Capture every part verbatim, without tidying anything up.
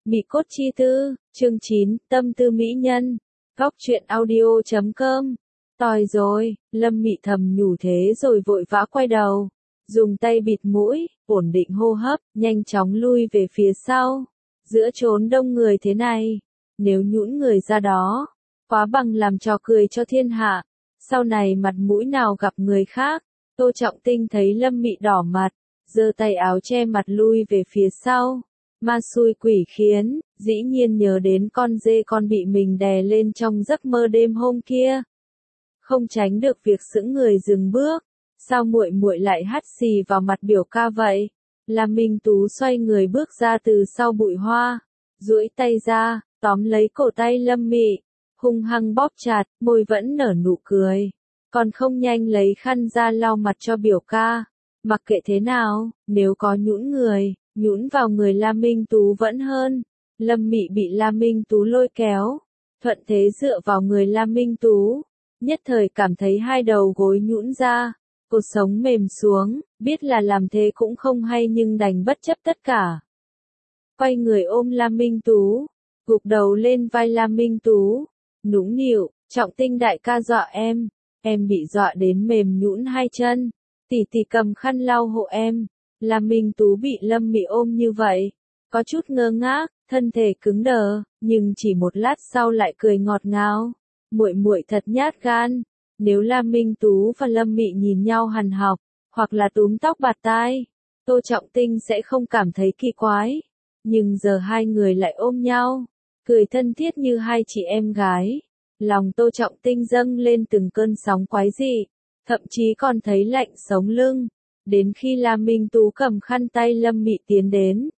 Mị cốt chi tư, chương chín, tâm tư mỹ nhân. Góc truyện audio chấm com. Tòi rồi, Lâm Mị thầm nhủ thế rồi vội vã quay đầu, dùng tay bịt mũi, ổn định hô hấp, nhanh chóng lui về phía sau. Giữa chốn đông người thế này, nếu nhũn người ra đó, quá bằng làm trò cười cho thiên hạ. Sau này mặt mũi nào gặp người khác. Tô Trọng Tinh thấy Lâm Mị đỏ mặt, giơ tay áo che mặt lui về phía sau. Ma xui quỷ khiến, dĩ nhiên nhớ đến con dê con bị mình đè lên trong giấc mơ đêm hôm kia. Không tránh được việc sững người dừng bước. Sao muội muội lại hắt xì vào mặt biểu ca vậy? Lam Minh Tú xoay người bước ra từ sau bụi hoa, duỗi tay ra, tóm lấy cổ tay Lâm Mị, hung hăng bóp chặt, môi vẫn nở nụ cười. Còn không nhanh lấy khăn ra lau mặt cho biểu ca. Mặc kệ thế nào, nếu có nhũn người, nhũn vào người Lam Minh Tú vẫn hơn. Lâm Mị bị Lam Minh Tú lôi kéo, thuận thế dựa vào người Lam Minh Tú, nhất thời cảm thấy hai đầu gối nhũn ra, cột sống mềm xuống, biết là làm thế cũng không hay nhưng đành bất chấp tất cả. Quay người ôm Lam Minh Tú, gục đầu lên vai Lam Minh Tú, nũng nịu, Trọng Tinh đại ca dọa em, em bị dọa đến mềm nhũn hai chân, tỷ tỷ cầm khăn lau hộ em. Lam Minh Tú bị Lâm Mị ôm như vậy, có chút ngơ ngác, thân thể cứng đờ, nhưng chỉ một lát sau lại cười ngọt ngào. Muội muội thật nhát gan. Nếu Lam Minh Tú và Lâm Mị nhìn nhau hằn học, hoặc là túm tóc bạt tai, Tô Trọng Tinh sẽ không cảm thấy kỳ quái. Nhưng giờ hai người lại ôm nhau, cười thân thiết như hai chị em gái. Lòng Tô Trọng Tinh dâng lên từng cơn sóng quái dị, thậm chí còn thấy lạnh sống lưng. Đến khi Lam Minh Tú cầm khăn tay Lâm Mị tiến đến,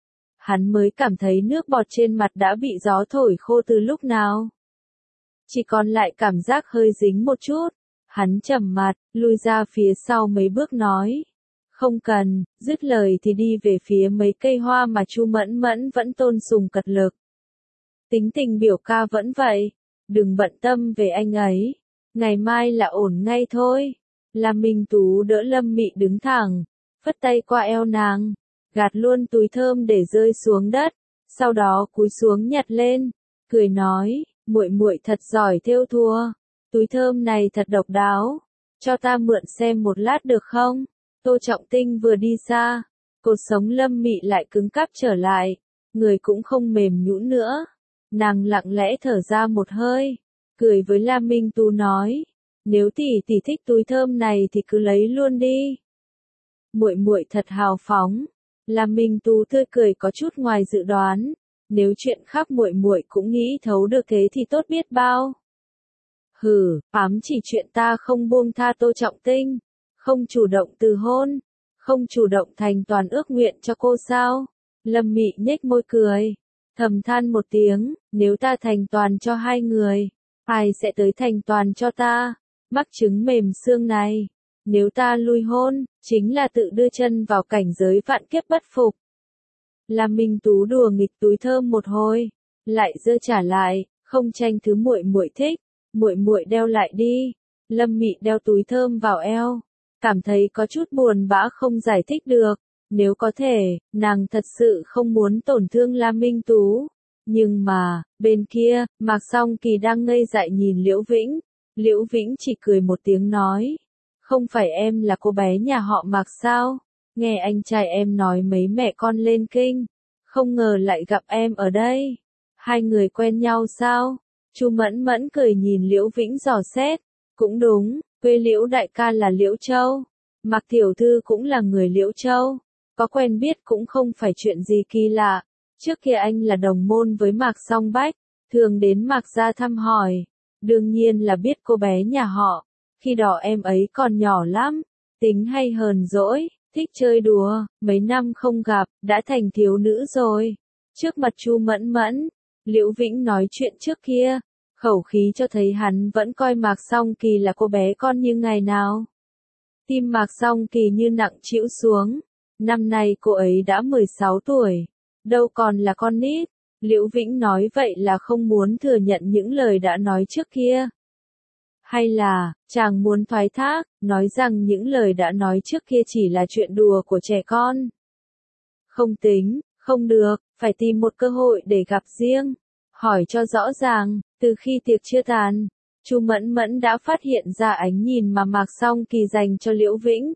hắn mới cảm thấy nước bọt trên mặt đã bị gió thổi khô từ lúc nào. Chỉ còn lại cảm giác hơi dính một chút. Hắn trầm mặt, lui ra phía sau mấy bước nói. Không cần, dứt lời thì đi về phía mấy cây hoa mà Chu Mẫn Mẫn vẫn tôn sùng cật lực. Tính tình biểu ca vẫn vậy, đừng bận tâm về anh ấy, ngày mai là ổn ngay thôi. Lam Minh Tú đỡ Lâm Mị đứng thẳng, phất tay qua eo nàng, gạt luôn túi thơm để rơi xuống đất, sau đó cúi xuống nhặt lên, cười nói, muội muội thật giỏi thêu thùa, túi thơm này thật độc đáo, cho ta mượn xem một lát được không? Tô Trọng Tinh vừa đi xa, cột sống Lâm Mị lại cứng cáp trở lại, người cũng không mềm nhũn nữa. Nàng lặng lẽ thở ra một hơi, cười với Lam Minh Tú nói, nếu tỷ tỷ thích túi thơm này thì cứ lấy luôn đi. Muội muội thật hào phóng. Lam Minh Tú tươi cười có chút ngoài dự đoán, nếu chuyện khác muội muội cũng nghĩ thấu được thế thì tốt biết bao. Hừ, ám chỉ chuyện ta không buông tha Tô Trọng Tinh, không chủ động từ hôn, không chủ động thành toàn ước nguyện cho cô sao? Lâm Mị nhếch môi cười, thầm than một tiếng, nếu ta thành toàn cho hai người, ai sẽ tới thành toàn cho ta? Mắc trứng mềm xương này, nếu ta lui hôn, chính là tự đưa chân vào cảnh giới vạn kiếp bất phục. Lam Minh Tú đùa nghịch túi thơm một hồi, lại giơ trả lại, không tranh thứ muội muội thích, muội muội đeo lại đi. Lâm Mị đeo túi thơm vào eo, cảm thấy có chút buồn bã không giải thích được. Nếu có thể, nàng thật sự không muốn tổn thương Lam Minh Tú. Nhưng mà, bên kia, Mạc Song Kỳ đang ngây dại nhìn Liễu Vĩnh. Liễu Vĩnh chỉ cười một tiếng nói, không phải em là cô bé nhà họ Mạc sao? Nghe anh trai em nói mấy mẹ con lên kinh, không ngờ lại gặp em ở đây. Hai người quen nhau sao? Chu Mẫn Mẫn cười nhìn Liễu Vĩnh dò xét, cũng đúng, quê Liễu đại ca là Liễu Châu, Mạc tiểu thư cũng là người Liễu Châu, có quen biết cũng không phải chuyện gì kỳ lạ. Trước kia anh là đồng môn với Mạc Song Bách, thường đến Mạc gia thăm hỏi. Đương nhiên là biết cô bé nhà họ, khi đó em ấy còn nhỏ lắm, tính hay hờn dỗi, thích chơi đùa, mấy năm không gặp, đã thành thiếu nữ rồi. Trước mặt Chu Mẫn Mẫn, Liễu Vĩnh nói chuyện trước kia, khẩu khí cho thấy hắn vẫn coi Mạc Song Kỳ là cô bé con như ngày nào. Tim Mạc Song Kỳ như nặng trĩu xuống, năm nay cô ấy đã mười sáu tuổi, đâu còn là con nít. Liễu Vĩnh nói vậy là không muốn thừa nhận những lời đã nói trước kia. Hay là, chàng muốn thoái thác, nói rằng những lời đã nói trước kia chỉ là chuyện đùa của trẻ con. Không tính, Không được, phải tìm một cơ hội để gặp riêng. Hỏi cho rõ ràng, từ khi tiệc chưa tàn, Chu Mẫn Mẫn đã phát hiện ra ánh nhìn mà Mạc Song Kỳ dành cho Liễu Vĩnh.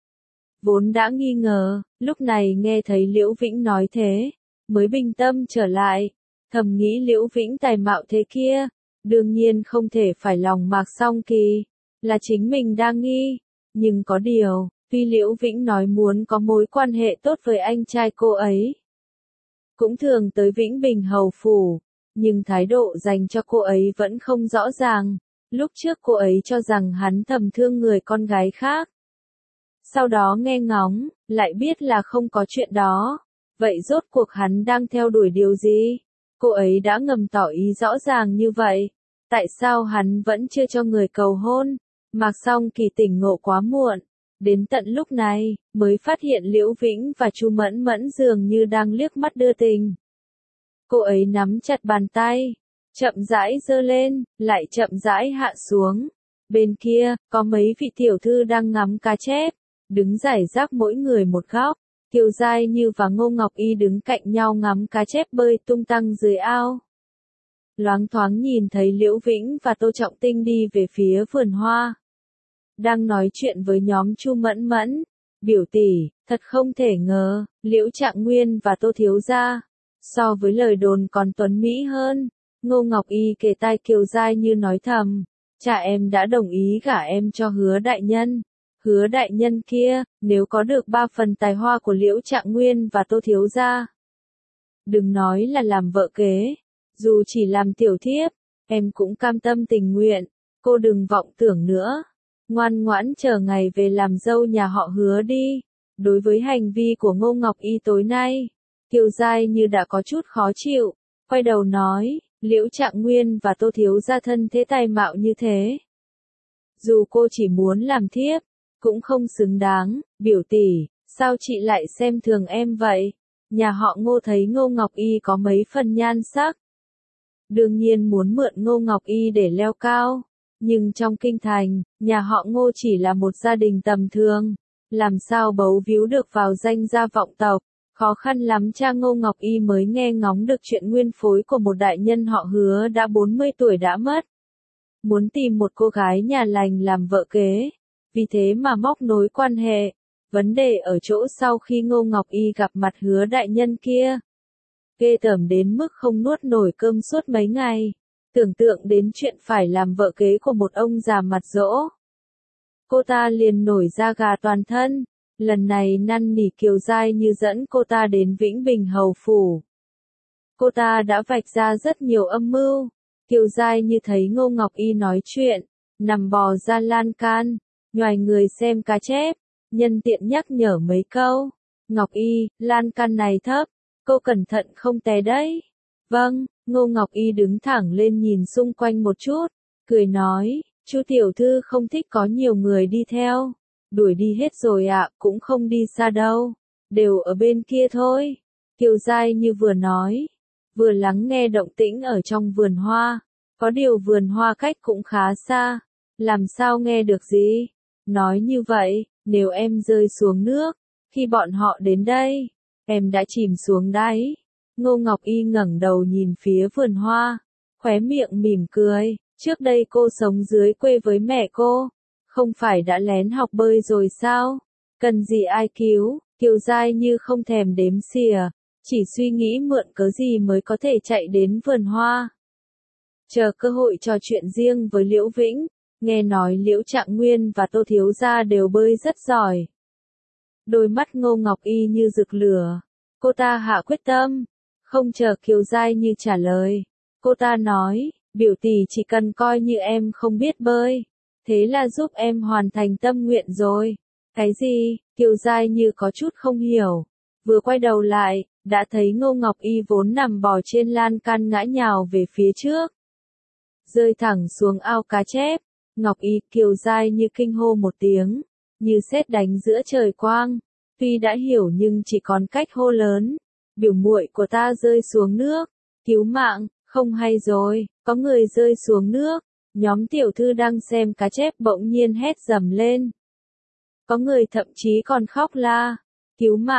Vốn đã nghi ngờ, lúc này nghe thấy Liễu Vĩnh nói thế, mới bình tâm trở lại, thầm nghĩ Liễu Vĩnh tài mạo thế kia, đương nhiên không thể phải lòng Mạc Song Kỳ, là chính mình đang nghi, nhưng có điều, tuy Liễu Vĩnh nói muốn có mối quan hệ tốt với anh trai cô ấy, cũng thường tới Vĩnh Bình Hầu Phủ, nhưng thái độ dành cho cô ấy vẫn không rõ ràng, lúc trước cô ấy cho rằng hắn thầm thương người con gái khác. Sau đó nghe ngóng, lại biết là không có chuyện đó. Vậy rốt cuộc hắn đang theo đuổi điều gì? Cô ấy đã ngầm tỏ ý rõ ràng như vậy. Tại sao hắn vẫn chưa cho người cầu hôn? Mạc Song Kỳ tỉnh ngộ quá muộn. Đến tận lúc này, mới phát hiện Liễu Vĩnh và Chu Mẫn Mẫn dường như đang liếc mắt đưa tình. Cô ấy nắm chặt bàn tay, chậm rãi giơ lên, lại chậm rãi hạ xuống. Bên kia, có mấy vị tiểu thư đang ngắm cá chép, đứng rải rác mỗi người một góc. Kiều Giai Như và Ngô Ngọc Y đứng cạnh nhau ngắm cá chép bơi tung tăng dưới ao. Loáng thoáng nhìn thấy Liễu Vĩnh và Tô Trọng Tinh đi về phía vườn hoa. Đang nói chuyện với nhóm Chu Mẫn Mẫn. Biểu tỷ, thật không thể ngờ, Liễu Trạng Nguyên và Tô Thiếu Gia, so với lời đồn còn tuấn mỹ hơn. Ngô Ngọc Y kề tai Kiều Giai Như nói thầm, cha em đã đồng ý gả em cho Hứa đại nhân. Hứa đại nhân kia, nếu có được ba phần tài hoa của Liễu Trạng Nguyên và Tô Thiếu Gia, đừng nói là làm vợ kế, dù chỉ làm tiểu thiếp, em cũng cam tâm tình nguyện, cô đừng vọng tưởng nữa. Ngoan ngoãn chờ ngày về làm dâu nhà họ Hứa đi. Đối với hành vi của Ngô Ngọc Y tối nay, Kiều Giai Như đã có chút khó chịu, quay đầu nói, Liễu Trạng Nguyên và Tô Thiếu Gia thân thế tài mạo như thế. Dù cô chỉ muốn làm thiếp, cũng không xứng đáng. Biểu tỷ, sao chị lại xem thường em vậy? Nhà họ Ngô thấy Ngô Ngọc Y có mấy phần nhan sắc, đương nhiên muốn mượn Ngô Ngọc Y để leo cao. Nhưng trong kinh thành, nhà họ Ngô chỉ là một gia đình tầm thường, làm sao bấu víu được vào danh gia vọng tộc. Khó khăn lắm cha Ngô Ngọc Y mới nghe ngóng được chuyện nguyên phối của một đại nhân họ Hứa đã bốn mươi tuổi đã mất. Muốn tìm một cô gái nhà lành làm vợ kế, vì thế mà móc nối quan hệ. Vấn đề ở chỗ sau khi Ngô Ngọc Y gặp mặt Hứa đại nhân kia, ghê tởm đến mức không nuốt nổi cơm suốt mấy ngày. Tưởng tượng đến chuyện phải làm vợ kế của một ông già mặt dỗ, cô ta liền nổi da gà toàn thân. Lần này năn nỉ Kiều Giai Như dẫn cô ta đến Vĩnh Bình Hầu Phủ. Cô ta đã vạch ra rất nhiều âm mưu. Kiều Giai Như thấy Ngô Ngọc Y nói chuyện, nằm bò ra lan can, nhoài người xem cá chép, nhân tiện nhắc nhở mấy câu. Ngọc Y, lan can này thấp, cô cẩn thận không té đấy. Vâng. Ngô Ngọc Y đứng thẳng lên nhìn xung quanh một chút, cười nói, Chu tiểu thư không thích có nhiều người đi theo. Đuổi đi hết rồi ạ, cũng không đi xa đâu, đều ở bên kia thôi. Kiều Giai Như vừa nói, vừa lắng nghe động tĩnh ở trong vườn hoa. Có điều vườn hoa cách cũng khá xa, làm sao nghe được gì. Nói như vậy, nếu em rơi xuống nước, khi bọn họ đến đây, em đã chìm xuống đáy. Ngô Ngọc Y ngẩng đầu nhìn phía vườn hoa, khóe miệng mỉm cười. Trước đây cô sống dưới quê với mẹ cô, không phải đã lén học bơi rồi sao? Cần gì ai cứu? Kiều Giai Như không thèm đếm xỉa, chỉ suy nghĩ mượn cớ gì mới có thể chạy đến vườn hoa. Chờ cơ hội trò chuyện riêng với Liễu Vĩnh, nghe nói Liễu Trạng Nguyên và Tô Thiếu Gia đều bơi rất giỏi. Đôi mắt Ngô Ngọc Y như rực lửa, cô ta hạ quyết tâm. Không chờ Kiều Giai Như trả lời, cô ta nói, biểu tỷ chỉ cần coi như em không biết bơi, thế là giúp em hoàn thành tâm nguyện rồi. Cái gì? Kiều Giai Như có chút không hiểu, vừa quay đầu lại, đã thấy Ngô Ngọc Y vốn nằm bò trên lan can ngã nhào về phía trước, rơi thẳng xuống ao cá chép. Ngọc Y, Kiều Giai Như kinh hô một tiếng, như sét đánh giữa trời quang, tuy đã hiểu nhưng chỉ còn cách hô lớn. Biểu muội của ta rơi xuống nước, cứu mạng, không hay rồi, có người rơi xuống nước. Nhóm tiểu thư đang xem cá chép bỗng nhiên hét dầm lên. Có người thậm chí còn khóc la, cứu mạng,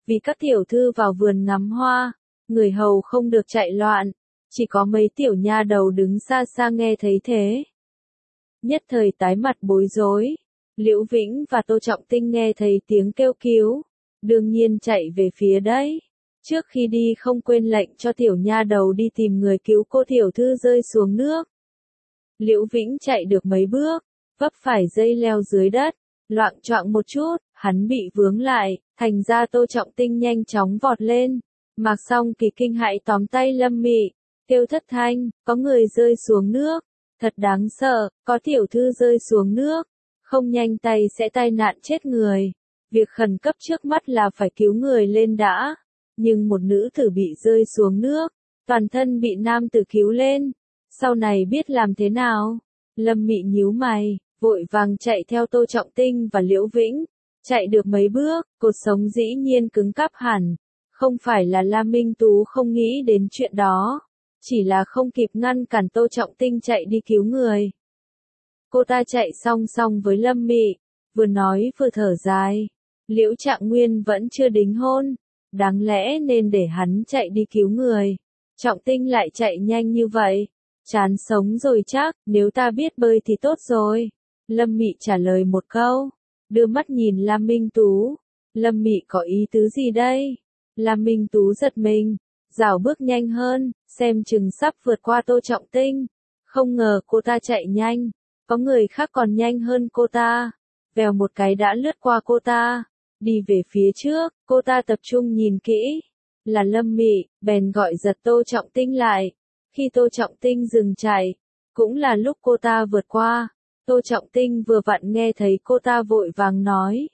vì các tiểu thư vào vườn ngắm hoa, người hầu không được chạy loạn, chỉ có mấy tiểu nha đầu đứng xa xa nghe thấy thế. Nhất thời tái mặt bối rối, Liễu Vĩnh và Tô Trọng Tinh nghe thấy tiếng kêu cứu, đương nhiên chạy về phía đấy. Trước khi đi không quên lệnh cho tiểu nha đầu đi tìm người cứu cô tiểu thư rơi xuống nước. Liễu Vĩnh chạy được mấy bước, vấp phải dây leo dưới đất, loạng choạng một chút, hắn bị vướng lại, thành ra Tô Trọng Tinh nhanh chóng vọt lên. Mạc Song Kỳ kinh hãi tóm tay Lâm Mị, kêu thất thanh, có người rơi xuống nước, thật đáng sợ, có tiểu thư rơi xuống nước, không nhanh tay sẽ tai nạn chết người. Việc khẩn cấp trước mắt là phải cứu người lên đã, nhưng một nữ tử bị rơi xuống nước, toàn thân bị nam tử cứu lên, sau này biết làm thế nào? Lâm Mị nhíu mày, vội vàng chạy theo Tô Trọng Tinh và Liễu Vĩnh, chạy được mấy bước, cột sống dĩ nhiên cứng cáp hẳn, không phải là La Minh Tú không nghĩ đến chuyện đó, chỉ là không kịp ngăn cản Tô Trọng Tinh chạy đi cứu người. Cô ta chạy song song với Lâm Mị, vừa nói vừa thở dài, Liễu Trạng Nguyên vẫn chưa đính hôn, đáng lẽ nên để hắn chạy đi cứu người. Trọng Tinh lại chạy nhanh như vậy, chán sống rồi chắc, nếu ta biết bơi thì tốt rồi. Lâm Mị trả lời một câu, đưa mắt nhìn Lam Minh Tú. Lâm Mị có ý tứ gì đây? Lam Minh Tú giật mình, rảo bước nhanh hơn, xem chừng sắp vượt qua Tô Trọng Tinh. Không ngờ cô ta chạy nhanh, có người khác còn nhanh hơn cô ta. Vèo một cái đã lướt qua cô ta, đi về phía trước, cô ta tập trung nhìn kỹ. Là Lâm Mị, bèn gọi giật Tô Trọng Tinh lại. Khi Tô Trọng Tinh dừng chạy, cũng là lúc cô ta vượt qua. Tô Trọng Tinh vừa vặn nghe thấy cô ta vội vàng nói.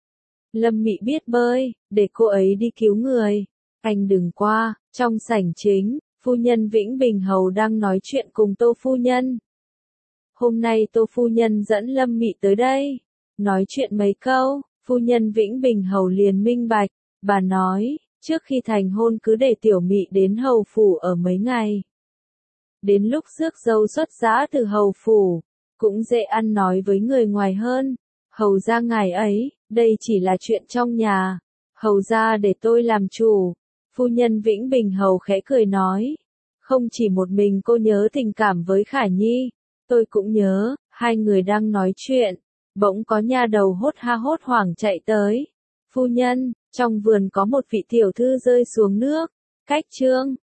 Lâm Mị biết bơi, để cô ấy đi cứu người. Anh đừng qua, trong sảnh chính, phu nhân Vĩnh Bình Hầu đang nói chuyện cùng Tô phu nhân. Hôm nay Tô phu nhân dẫn Lâm Mị tới đây, nói chuyện mấy câu, phu nhân Vĩnh Bình Hầu liền minh bạch, bà nói, trước khi thành hôn cứ để tiểu Mị đến hầu phủ ở mấy ngày. Đến lúc rước dâu xuất giá từ hầu phủ, cũng dễ ăn nói với người ngoài hơn. Hầu ra ngài ấy, đây chỉ là chuyện trong nhà, hầu ra để tôi làm chủ. Phu nhân Vĩnh Bình Hầu khẽ cười nói, không chỉ một mình cô nhớ tình cảm với Khả Nhi, tôi cũng nhớ. Hai người đang nói chuyện, bỗng có nha đầu hốt ha hốt hoảng chạy tới. Phu nhân, trong vườn có một vị tiểu thư rơi xuống nước, cách chương